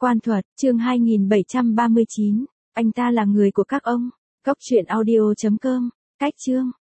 Quan Thuật, chương 2739. Anh ta là người của các ông. Cốc truyện audio.com. Cách chương.